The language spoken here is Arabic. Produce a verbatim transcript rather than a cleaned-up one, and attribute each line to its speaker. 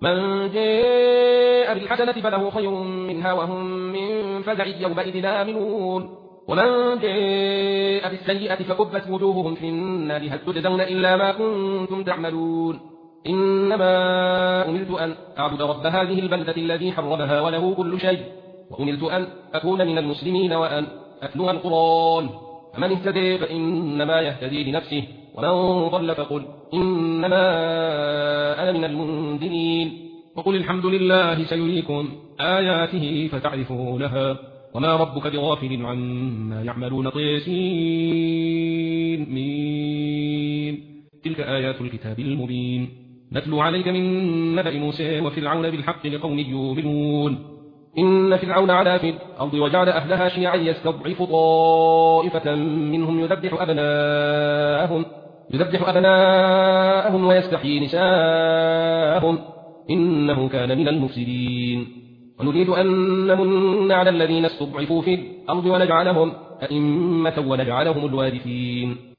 Speaker 1: من جاء بالحسنة فله خير منها وهم من فزع يومئذ آمنون ومن جاء بالسيئة فكبت وجوههم في النار هل تجزون إلا ما كنتم تعملون إنما أمرت أن أعبد رب هذه البلدة الذي حرمها وله كل شيء وأمرت أن أكون من المسلمين وأن أتلو القرآن فمن اهتدي فإنما يهتدي لنفسه ومن ضل فقل إنما أنا من المنذرين وقل الحمد لله سيريكم آياته فتعرفونها وما ربك بغافل عما يعملون طيسين مين تلك آيات الكتاب المبين نتلو عليك من نبأ موسى وفرعون بالحق لقوم يؤمنون إن فرعون علا في الأرض وجعل أهلها شيعا يستضعف طائفة منهم يذبح أبناءهم يذبح أبناءهم ويستحيي نساءهم إنه كان من المفسدين ونريد أن نمن على الذين استضعفوا في الأرض ونجعلهم أئمة ونجعلهم الوارثين